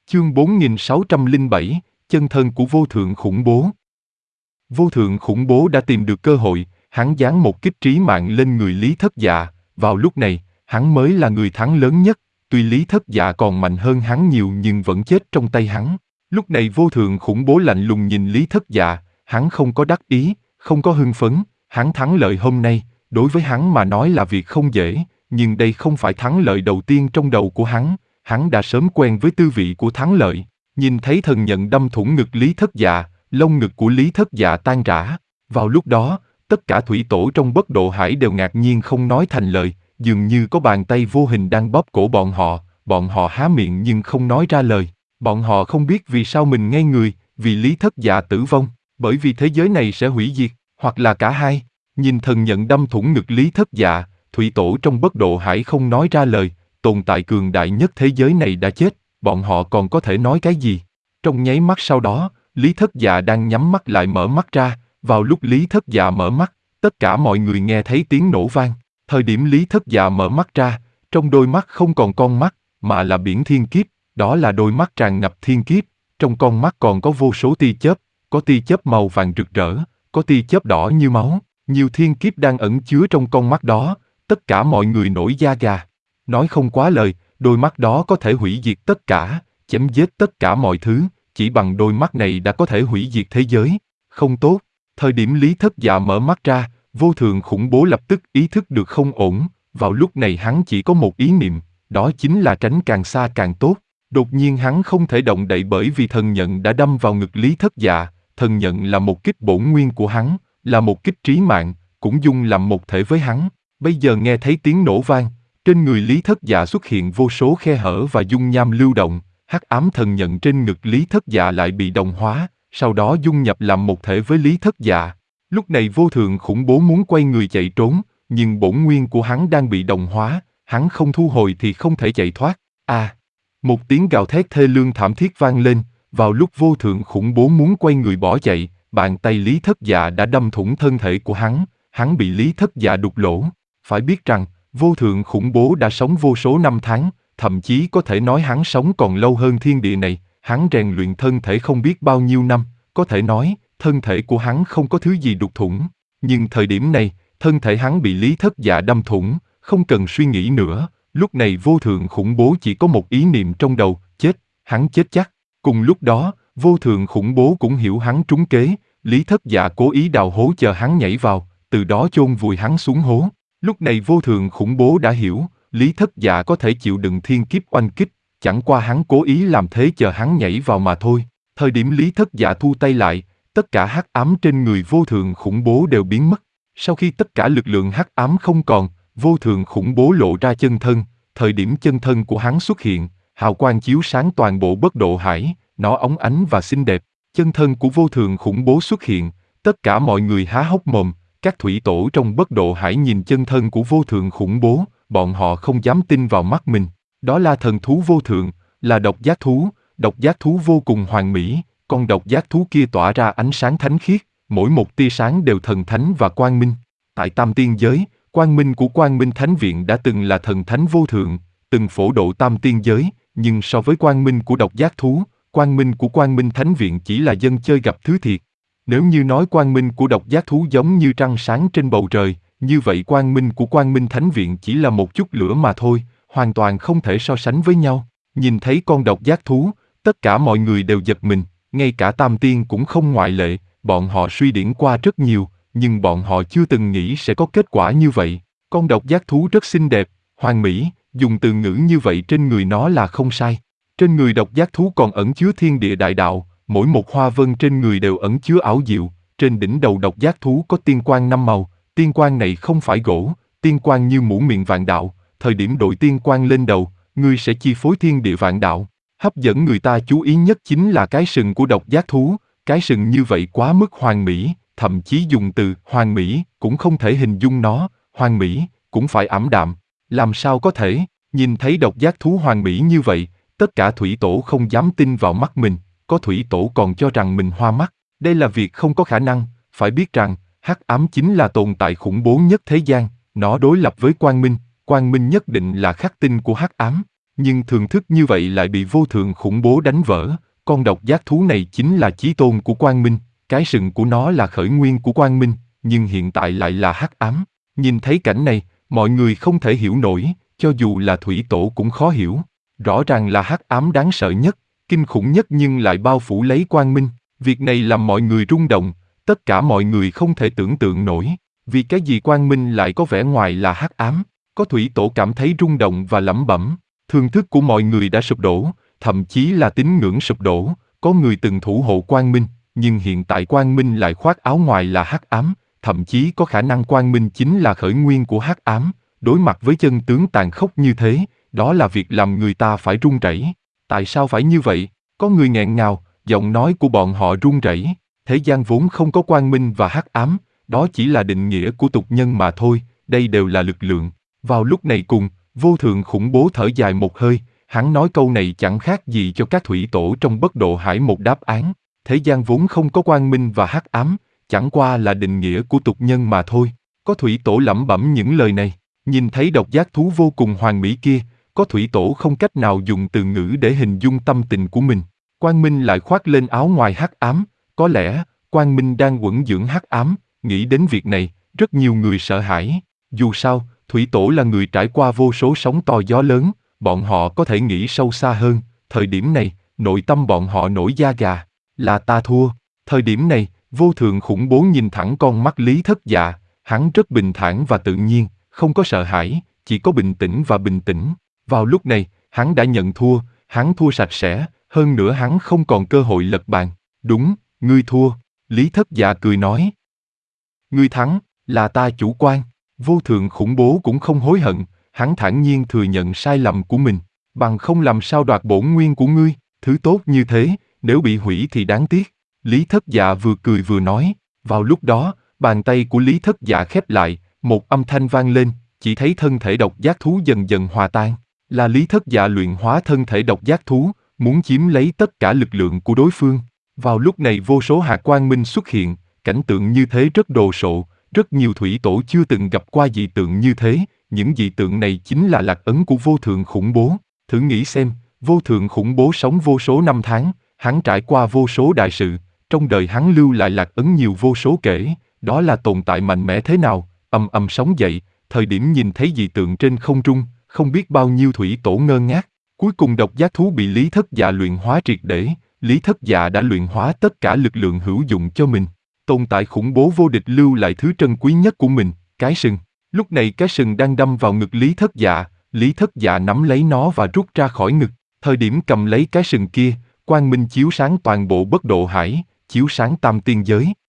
Chương 4607, chân thân của vô thượng khủng bố. Vô thượng khủng bố đã tìm được cơ hội, hắn giáng một kích trí mạng lên người Lý Thất Dạ, vào lúc này, hắn mới là người thắng lớn nhất, tuy Lý Thất Dạ còn mạnh hơn hắn nhiều nhưng vẫn chết trong tay hắn. Lúc này vô thượng khủng bố lạnh lùng nhìn Lý Thất Dạ, hắn không có đắc ý, không có hưng phấn, hắn thắng lợi hôm nay, đối với hắn mà nói là việc không dễ, nhưng đây không phải thắng lợi đầu tiên trong đầu của hắn đã sớm quen với tư vị của thắng lợi. Nhìn thấy thần nhận đâm thủng ngực Lý Thất Dạ, lông ngực của Lý Thất Dạ tan rã. Vào lúc đó, tất cả thủy tổ trong Bất Độ Hải đều ngạc nhiên không nói thành lời, dường như có bàn tay vô hình đang bóp cổ bọn họ há miệng nhưng không nói ra lời. Bọn họ không biết vì sao mình ngây người, vì Lý Thất Dạ tử vong, bởi vì thế giới này sẽ hủy diệt, hoặc là cả hai. Nhìn thần nhận đâm thủng ngực Lý Thất Dạ, thủy tổ trong Bất Độ Hải không nói ra lời, tồn tại cường đại nhất thế giới này đã chết, bọn họ còn có thể nói cái gì? Trong nháy mắt sau đó, Lý Thất Dạ đang nhắm mắt lại mở mắt ra, vào lúc Lý Thất Dạ mở mắt, tất cả mọi người nghe thấy tiếng nổ vang. Thời điểm Lý Thất Dạ mở mắt ra, trong đôi mắt không còn con mắt, mà là biển thiên kiếp, đó là đôi mắt tràn ngập thiên kiếp, trong con mắt còn có vô số tia chớp, có tia chớp màu vàng rực rỡ, có tia chớp đỏ như máu, nhiều thiên kiếp đang ẩn chứa trong con mắt đó, tất cả mọi người nổi da gà. Nói không quá lời, đôi mắt đó có thể hủy diệt tất cả, chém giết tất cả mọi thứ, chỉ bằng đôi mắt này đã có thể hủy diệt thế giới. Không tốt, thời điểm Lý Thất Dạ mở mắt ra, vô thượng khủng bố lập tức ý thức được không ổn, vào lúc này hắn chỉ có một ý niệm, đó chính là tránh càng xa càng tốt. Đột nhiên hắn không thể động đậy bởi vì thần nhận đã đâm vào ngực Lý Thất Dạ, thần nhận là một kích bổn nguyên của hắn, là một kích trí mạng, cũng dung làm một thể với hắn. Bây giờ nghe thấy tiếng nổ vang, trên người Lý Thất Dạ xuất hiện vô số khe hở và dung nham lưu động, hắc ám thần nhận trên ngực Lý Thất Dạ lại bị đồng hóa, sau đó dung nhập làm một thể với Lý Thất Dạ. Lúc này vô thượng khủng bố muốn quay người chạy trốn, nhưng bổn nguyên của hắn đang bị đồng hóa, hắn không thu hồi thì không thể chạy thoát. Một tiếng gào thét thê lương thảm thiết vang lên, vào lúc vô thượng khủng bố muốn quay người bỏ chạy, bàn tay Lý Thất Dạ đã đâm thủng thân thể của hắn bị Lý Thất Dạ đục lỗ. Phải biết rằng, vô thượng khủng bố đã sống vô số năm tháng, thậm chí có thể nói hắn sống còn lâu hơn thiên địa này, hắn rèn luyện thân thể không biết bao nhiêu năm, có thể nói, thân thể của hắn không có thứ gì đục thủng. Nhưng thời điểm này, thân thể hắn bị Lý Thất Dạ đâm thủng, không cần suy nghĩ nữa, lúc này vô thượng khủng bố chỉ có một ý niệm trong đầu, chết, hắn chết chắc. Cùng lúc đó, vô thượng khủng bố cũng hiểu hắn trúng kế, Lý Thất Dạ cố ý đào hố chờ hắn nhảy vào, từ đó chôn vùi hắn xuống hố. Lúc này vô thượng khủng bố đã hiểu, Lý Thất Dạ có thể chịu đựng thiên kiếp oanh kích, chẳng qua hắn cố ý làm thế chờ hắn nhảy vào mà thôi. Thời điểm Lý Thất Dạ thu tay lại, tất cả hắc ám trên người vô thượng khủng bố đều biến mất. Sau khi tất cả lực lượng hắc ám không còn, vô thượng khủng bố lộ ra chân thân. Thời điểm chân thân của hắn xuất hiện, hào quang chiếu sáng toàn bộ Bất Độ Hải, nó óng ánh và xinh đẹp. Chân thân của vô thượng khủng bố xuất hiện, tất cả mọi người há hốc mồm. Các thủy tổ trong Bất Độ Hải nhìn chân thân của vô thượng khủng bố, bọn họ không dám tin vào mắt mình. Đó là thần thú vô thượng, là độc giác thú vô cùng hoàn mỹ, con độc giác thú kia tỏa ra ánh sáng thánh khiết, mỗi một tia sáng đều thần thánh và quang minh. Tại Tam Tiên Giới, quang minh của Quang Minh Thánh Viện đã từng là thần thánh vô thượng, từng phổ độ Tam Tiên Giới, nhưng so với quang minh của độc giác thú, quang minh của Quang Minh Thánh Viện chỉ là dân chơi gặp thứ thiệt. Nếu như nói quang minh của độc giác thú giống như trăng sáng trên bầu trời, như vậy quang minh của Quang Minh Thánh Viện chỉ là một chút lửa mà thôi, hoàn toàn không thể so sánh với nhau. Nhìn thấy con độc giác thú, tất cả mọi người đều giật mình, ngay cả Tam Tiên cũng không ngoại lệ, bọn họ suy điển qua rất nhiều, nhưng bọn họ chưa từng nghĩ sẽ có kết quả như vậy. Con độc giác thú rất xinh đẹp, hoàn mỹ, dùng từ ngữ như vậy trên người nó là không sai. Trên người độc giác thú còn ẩn chứa thiên địa đại đạo, mỗi một hoa vân trên người đều ẩn chứa ảo diệu, trên đỉnh đầu độc giác thú có tiên quang 5 màu, tiên quang này không phải gỗ, tiên quang như mũ miệng vạn đạo, thời điểm đội tiên quang lên đầu, ngươi sẽ chi phối thiên địa vạn đạo. Hấp dẫn người ta chú ý nhất chính là cái sừng của độc giác thú, cái sừng như vậy quá mức hoàn mỹ, thậm chí dùng từ hoàn mỹ cũng không thể hình dung nó, hoàn mỹ cũng phải ảm đạm, làm sao có thể? Nhìn thấy độc giác thú hoàn mỹ như vậy, tất cả thủy tổ không dám tin vào mắt mình, có thủy tổ còn cho rằng mình hoa mắt, đây là việc không có khả năng, phải biết rằng, hắc ám chính là tồn tại khủng bố nhất thế gian, nó đối lập với quang minh nhất định là khắc tinh của hắc ám. nhưng thường thức như vậy lại bị vô thượng khủng bố đánh vỡ. Con độc giác thú này chính là chí tôn của quang minh, cái sừng của nó là khởi nguyên của quang minh, nhưng hiện tại lại là hắc ám. Nhìn thấy cảnh này, mọi người không thể hiểu nổi, cho dù là thủy tổ cũng khó hiểu. Rõ ràng là hắc ám đáng sợ nhất, kinh khủng nhất nhưng lại bao phủ lấy quang minh. Việc này làm mọi người rung động, tất cả mọi người không thể tưởng tượng nổi. Vì cái gì quang minh lại có vẻ ngoài là hắc ám? Có thủy tổ cảm thấy rung động và lẩm bẩm. Thường thức của mọi người đã sụp đổ, thậm chí là tín ngưỡng sụp đổ. Có người từng thủ hộ quang minh, nhưng hiện tại quang minh lại khoác áo ngoài là hắc ám. Thậm chí có khả năng quang minh chính là khởi nguyên của hắc ám. Đối mặt với chân tướng tàn khốc như thế, đó là việc làm người ta phải run rẩy. Tại sao phải như vậy? Có người nghẹn ngào, giọng nói của bọn họ run rẩy. Thế gian vốn không có quang minh và hắc ám, đó chỉ là định nghĩa của tục nhân mà thôi, đây đều là lực lượng. Vào lúc này cùng, vô thượng khủng bố thở dài một hơi, hắn nói câu này chẳng khác gì cho các thủy tổ trong bất độ hải một đáp án. Thế gian vốn không có quang minh và hắc ám, chẳng qua là định nghĩa của tục nhân mà thôi. Có thủy tổ lẩm bẩm những lời này, nhìn thấy độc giác thú vô cùng hoàn mỹ kia, có thủy tổ không cách nào dùng từ ngữ để hình dung tâm tình của mình. Quang minh lại khoác lên áo ngoài hắc ám, có lẽ, quang minh đang quẩn dưỡng hắc ám. Nghĩ đến việc này, rất nhiều người sợ hãi. Dù sao, thủy tổ là người trải qua vô số sóng to gió lớn, bọn họ có thể nghĩ sâu xa hơn. Thời điểm này, nội tâm bọn họ nổi da gà. Là ta thua. Thời điểm này, vô thượng khủng bố nhìn thẳng con mắt Lý Thất Dạ, hắn rất bình thản và tự nhiên, không có sợ hãi, chỉ có bình tĩnh và bình tĩnh. Vào lúc này, hắn đã nhận thua, hắn thua sạch sẽ, hơn nữa hắn không còn cơ hội lật bàn. Đúng, ngươi thua. Lý Thất Dạ cười nói. Ngươi thắng, là ta chủ quan. Vô thượng khủng bố cũng không hối hận, hắn thản nhiên thừa nhận sai lầm của mình. Bằng không làm sao đoạt bổn nguyên của ngươi, thứ tốt như thế, nếu bị hủy thì đáng tiếc. Lý Thất Dạ vừa cười vừa nói. Vào lúc đó, bàn tay của Lý Thất Dạ khép lại, một âm thanh vang lên, chỉ thấy thân thể độc giác thú dần dần hòa tan. Là Lý Thất Dạ luyện hóa thân thể độc giác thú, muốn chiếm lấy tất cả lực lượng của đối phương. Vào lúc này vô số hạt quang minh xuất hiện, cảnh tượng như thế rất đồ sộ, rất nhiều thủy tổ chưa từng gặp qua dị tượng như thế, những dị tượng này chính là lạc ấn của vô thượng khủng bố. Thử nghĩ xem, vô thượng khủng bố sống vô số năm tháng, hắn trải qua vô số đại sự, trong đời hắn lưu lại lạc ấn nhiều vô số kể, đó là tồn tại mạnh mẽ thế nào, ầm ầm sóng dậy, thời điểm nhìn thấy dị tượng trên không trung, không biết bao nhiêu thủy tổ ngơ ngác. Cuối cùng độc giác thú bị Lý Thất Dạ luyện hóa triệt để, Lý Thất Dạ đã luyện hóa tất cả lực lượng hữu dụng cho mình. Tồn tại khủng bố vô địch lưu lại thứ trân quý nhất của mình, cái sừng. Lúc này cái sừng đang đâm vào ngực Lý Thất Dạ, Lý Thất Dạ nắm lấy nó và rút ra khỏi ngực. Thời điểm cầm lấy cái sừng kia, quang minh chiếu sáng toàn bộ bất độ hải, chiếu sáng tam tiên giới.